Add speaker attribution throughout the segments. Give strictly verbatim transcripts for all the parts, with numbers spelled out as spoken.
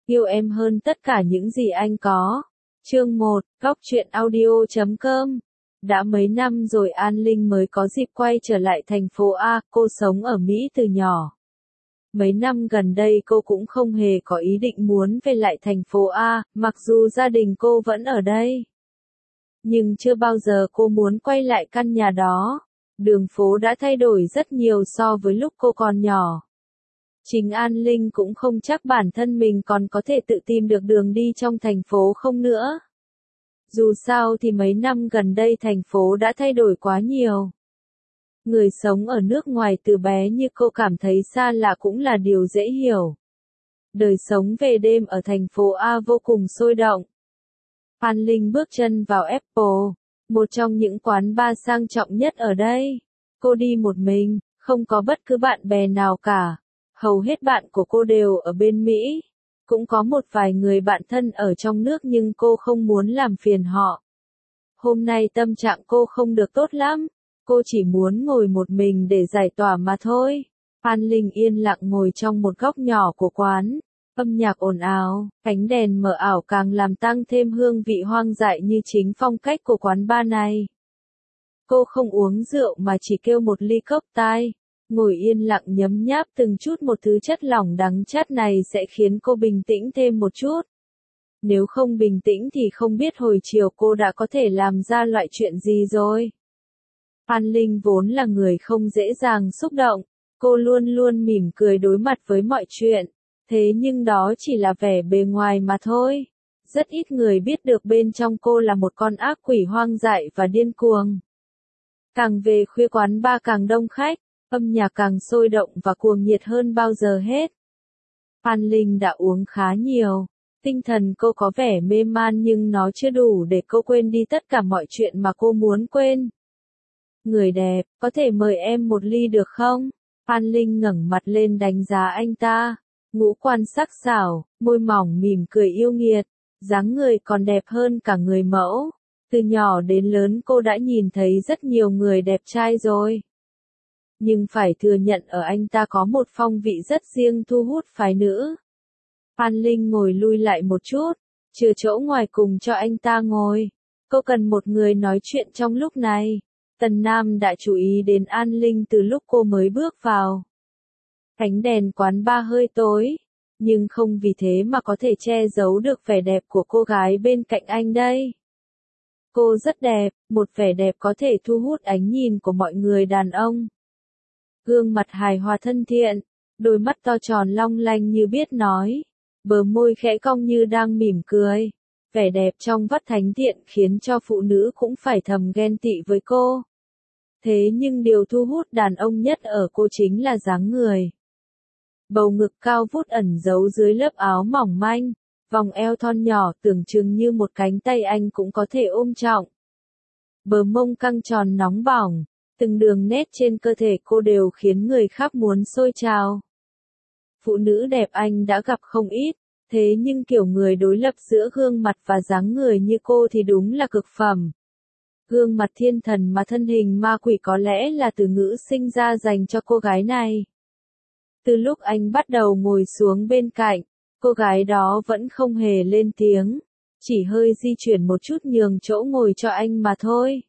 Speaker 1: Yêu em hơn tất cả những gì anh có. Chương một, Góc truyện audio chấm com. Đã mấy năm rồi An Linh mới có dịp quay trở lại thành phố A, cô sống ở Mỹ từ nhỏ. Mấy năm gần đây cô cũng không hề có ý định muốn về lại thành phố A, mặc dù gia đình cô vẫn ở đây. Nhưng chưa bao giờ cô muốn quay lại căn nhà đó. Đường phố đã thay đổi rất nhiều so với lúc cô còn nhỏ. Chính An Linh cũng không chắc bản thân mình còn có thể tự tìm được đường đi trong thành phố không nữa. Dù sao thì mấy năm gần đây thành phố đã thay đổi quá nhiều. Người sống ở nước ngoài từ bé như cô cảm thấy xa lạ cũng là điều dễ hiểu. Đời sống về đêm ở thành phố A vô cùng sôi động. An Linh bước chân vào Apple, một trong những quán bar sang trọng nhất ở đây. Cô đi một mình, không có bất cứ bạn bè nào cả. Hầu hết bạn của cô đều ở bên Mỹ. Cũng có một vài người bạn thân ở trong nước nhưng cô không muốn làm phiền họ. Hôm nay tâm trạng cô không được tốt lắm. Cô chỉ muốn ngồi một mình để giải tỏa mà thôi. An Linh yên lặng ngồi trong một góc nhỏ của quán. Âm nhạc ồn ào, ánh đèn mờ ảo càng làm tăng thêm hương vị hoang dại như chính phong cách của quán bar này. Cô không uống rượu mà chỉ kêu một ly cốc tai. Ngồi yên lặng nhấm nháp từng chút một thứ chất lỏng đắng chát này sẽ khiến cô bình tĩnh thêm một chút. Nếu không bình tĩnh thì không biết hồi chiều cô đã có thể làm ra loại chuyện gì rồi. An Linh vốn là người không dễ dàng xúc động, cô luôn luôn mỉm cười đối mặt với mọi chuyện, thế nhưng đó chỉ là vẻ bề ngoài mà thôi. Rất ít người biết được bên trong cô là một con ác quỷ hoang dại và điên cuồng. Càng về khuya quán bar càng đông khách. Âm nhạc càng sôi động và cuồng nhiệt hơn bao giờ hết. An Linh đã uống khá nhiều. Tinh thần cô có vẻ mê man nhưng nó chưa đủ để cô quên đi tất cả mọi chuyện mà cô muốn quên. Người đẹp, có thể mời em một ly được không? An Linh ngẩng mặt lên đánh giá anh ta. Ngũ quan sắc sảo, môi mỏng mỉm cười yêu nghiệt. Dáng người còn đẹp hơn cả người mẫu. Từ nhỏ đến lớn cô đã nhìn thấy rất nhiều người đẹp trai rồi. Nhưng phải thừa nhận ở anh ta có một phong vị rất riêng thu hút phái nữ. An Linh ngồi lui lại một chút, chừa chỗ ngoài cùng cho anh ta ngồi. Cô cần một người nói chuyện trong lúc này. Tần Nam đã chú ý đến An Linh từ lúc cô mới bước vào. Ánh đèn quán bar hơi tối, nhưng không vì thế mà có thể che giấu được vẻ đẹp của cô gái bên cạnh anh đây. Cô rất đẹp, một vẻ đẹp có thể thu hút ánh nhìn của mọi người đàn ông. Gương mặt hài hòa thân thiện, đôi mắt to tròn long lanh như biết nói, bờ môi khẽ cong như đang mỉm cười. Vẻ đẹp trong vắt thánh thiện khiến cho phụ nữ cũng phải thầm ghen tị với cô. Thế nhưng điều thu hút đàn ông nhất ở cô chính là dáng người. Bầu ngực cao vút ẩn giấu dưới lớp áo mỏng manh, vòng eo thon nhỏ tưởng chừng như một cánh tay anh cũng có thể ôm trọn. Bờ mông căng tròn nóng bỏng. Từng đường nét trên cơ thể cô đều khiến người khác muốn sôi trào. Phụ nữ đẹp anh đã gặp không ít, thế nhưng kiểu người đối lập giữa gương mặt và dáng người như cô thì đúng là cực phẩm. Gương mặt thiên thần mà thân hình ma quỷ có lẽ là từ ngữ sinh ra dành cho cô gái này. Từ lúc anh bắt đầu ngồi xuống bên cạnh, cô gái đó vẫn không hề lên tiếng, chỉ hơi di chuyển một chút nhường chỗ ngồi cho anh mà thôi.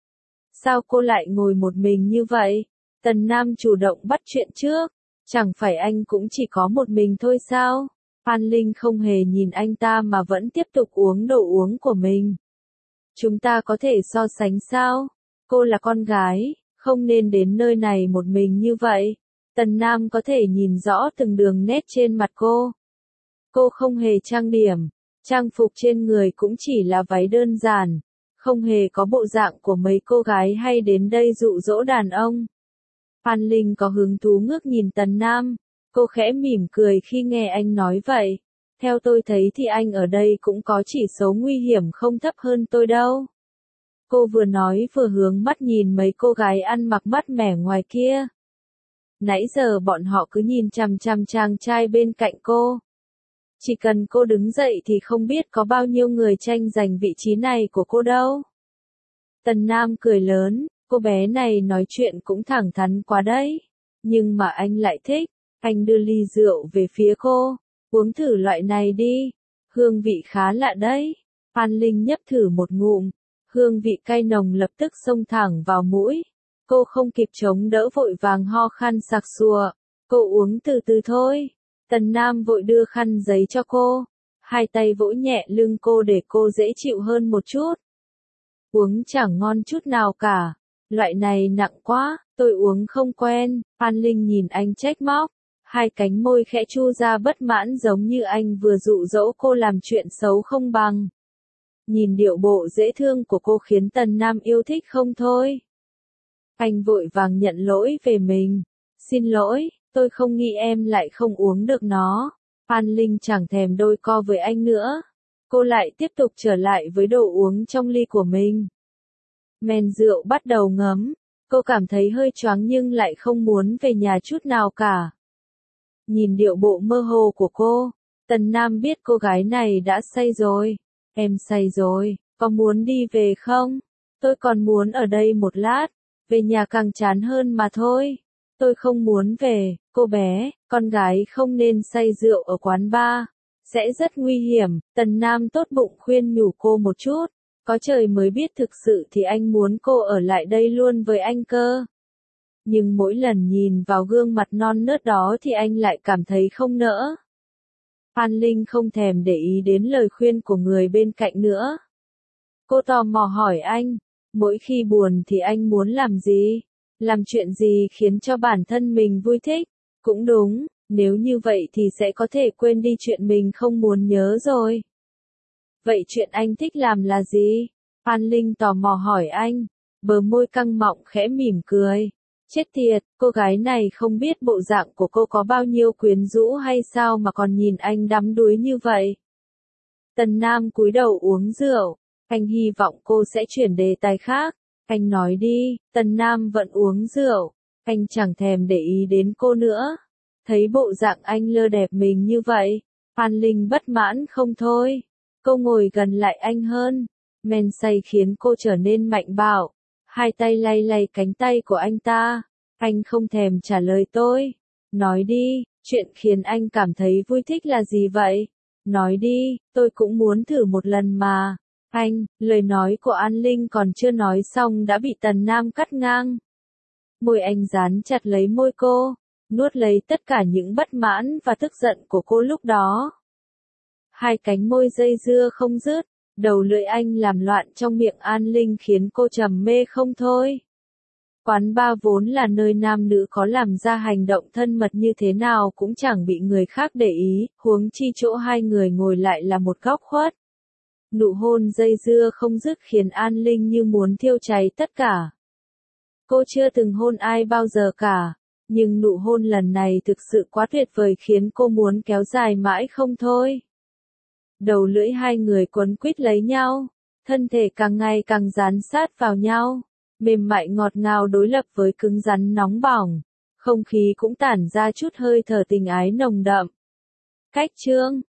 Speaker 1: Sao cô lại ngồi một mình như vậy? Tần Nam chủ động bắt chuyện trước. Chẳng phải anh cũng chỉ có một mình thôi sao? An Linh không hề nhìn anh ta mà vẫn tiếp tục uống đồ uống của mình. Chúng ta có thể so sánh sao? Cô là con gái, không nên đến nơi này một mình như vậy. Tần Nam có thể nhìn rõ từng đường nét trên mặt cô. Cô không hề trang điểm. Trang phục trên người cũng chỉ là váy đơn giản. Không hề có bộ dạng của mấy cô gái hay đến đây dụ dỗ đàn ông. An Linh có hứng thú ngước nhìn Tần Nam. Cô khẽ mỉm cười khi nghe anh nói vậy. Theo tôi thấy thì anh ở đây cũng có chỉ số nguy hiểm không thấp hơn tôi đâu. Cô vừa nói vừa hướng mắt nhìn mấy cô gái ăn mặc mát mẻ ngoài kia. Nãy giờ bọn họ cứ nhìn chằm chằm chàng trai bên cạnh cô. Chỉ cần cô đứng dậy thì không biết có bao nhiêu người tranh giành vị trí này của cô đâu. Tần Nam cười lớn, cô bé này nói chuyện cũng thẳng thắn quá đấy. Nhưng mà anh lại thích, anh đưa ly rượu về phía cô. Uống thử loại này đi, hương vị khá lạ đấy. An Linh nhấp thử một ngụm, hương vị cay nồng lập tức xông thẳng vào mũi. Cô không kịp chống đỡ vội vàng ho khan sặc sụa. Cô uống từ từ thôi. Tần Nam vội đưa khăn giấy cho cô. Hai tay vỗ nhẹ lưng cô để cô dễ chịu hơn một chút. Uống chẳng ngon chút nào cả. Loại này nặng quá, tôi uống không quen. An Linh nhìn anh trách móc. Hai cánh môi khẽ chu ra bất mãn giống như anh vừa dụ dỗ cô làm chuyện xấu không bằng. Nhìn điệu bộ dễ thương của cô khiến Tần Nam yêu thích không thôi. Anh vội vàng nhận lỗi về mình. Xin lỗi, tôi không nghĩ em lại không uống được nó. An Linh chẳng thèm đôi co với anh nữa. Cô lại tiếp tục trở lại với đồ uống trong ly của mình. Men rượu bắt đầu ngấm. Cô cảm thấy hơi choáng nhưng lại không muốn về nhà chút nào cả. Nhìn điệu bộ mơ hồ của cô, Tần Nam biết cô gái này đã say rồi. Em say rồi, có muốn đi về không? Tôi còn muốn ở đây một lát, về nhà càng chán hơn mà thôi. Tôi không muốn về, cô bé, con gái không nên say rượu ở quán bar, sẽ rất nguy hiểm. Tần Nam tốt bụng khuyên nhủ cô một chút, có trời mới biết thực sự thì anh muốn cô ở lại đây luôn với anh cơ. Nhưng mỗi lần nhìn vào gương mặt non nớt đó thì anh lại cảm thấy không nỡ. An Linh không thèm để ý đến lời khuyên của người bên cạnh nữa. Cô tò mò hỏi anh, mỗi khi buồn thì anh muốn làm gì? Làm chuyện gì khiến cho bản thân mình vui thích? Cũng đúng, nếu như vậy thì sẽ có thể quên đi chuyện mình không muốn nhớ rồi. Vậy chuyện anh thích làm là gì? An Linh tò mò hỏi anh, bờ môi căng mọng khẽ mỉm cười. Chết tiệt, cô gái này không biết bộ dạng của cô có bao nhiêu quyến rũ hay sao mà còn nhìn anh đắm đuối như vậy. Tần Nam cúi đầu uống rượu, anh hy vọng cô sẽ chuyển đề tài khác. Anh nói đi, Tần Nam vẫn uống rượu, anh chẳng thèm để ý đến cô nữa. Thấy bộ dạng anh lơ đẹp mình như vậy, An Linh bất mãn không thôi. Cô ngồi gần lại anh hơn, men say khiến cô trở nên mạnh bạo. Hai tay lay lay cánh tay của anh ta. Anh không thèm trả lời tôi. Nói đi, chuyện khiến anh cảm thấy vui thích là gì vậy? Nói đi, tôi cũng muốn thử một lần mà. Anh, lời nói của An Linh còn chưa nói xong đã bị Tần Nam cắt ngang. Môi anh dán chặt lấy môi cô, nuốt lấy tất cả những bất mãn và tức giận của cô lúc đó. Hai cánh môi dây dưa không dứt. Đầu lưỡi anh làm loạn trong miệng An Linh khiến cô trầm mê không thôi. Quán bar vốn là nơi nam nữ có làm ra hành động thân mật như thế nào cũng chẳng bị người khác để ý, huống chi chỗ hai người ngồi lại là một góc khuất. Nụ hôn dây dưa không dứt khiến An Linh như muốn thiêu cháy tất cả. Cô chưa từng hôn ai bao giờ cả, nhưng nụ hôn lần này thực sự quá tuyệt vời khiến cô muốn kéo dài mãi không thôi. Đầu lưỡi hai người quấn quýt lấy nhau, thân thể càng ngày càng dán sát vào nhau, mềm mại ngọt ngào đối lập với cứng rắn nóng bỏng, không khí cũng tản ra chút hơi thở tình ái nồng đậm. Cách chương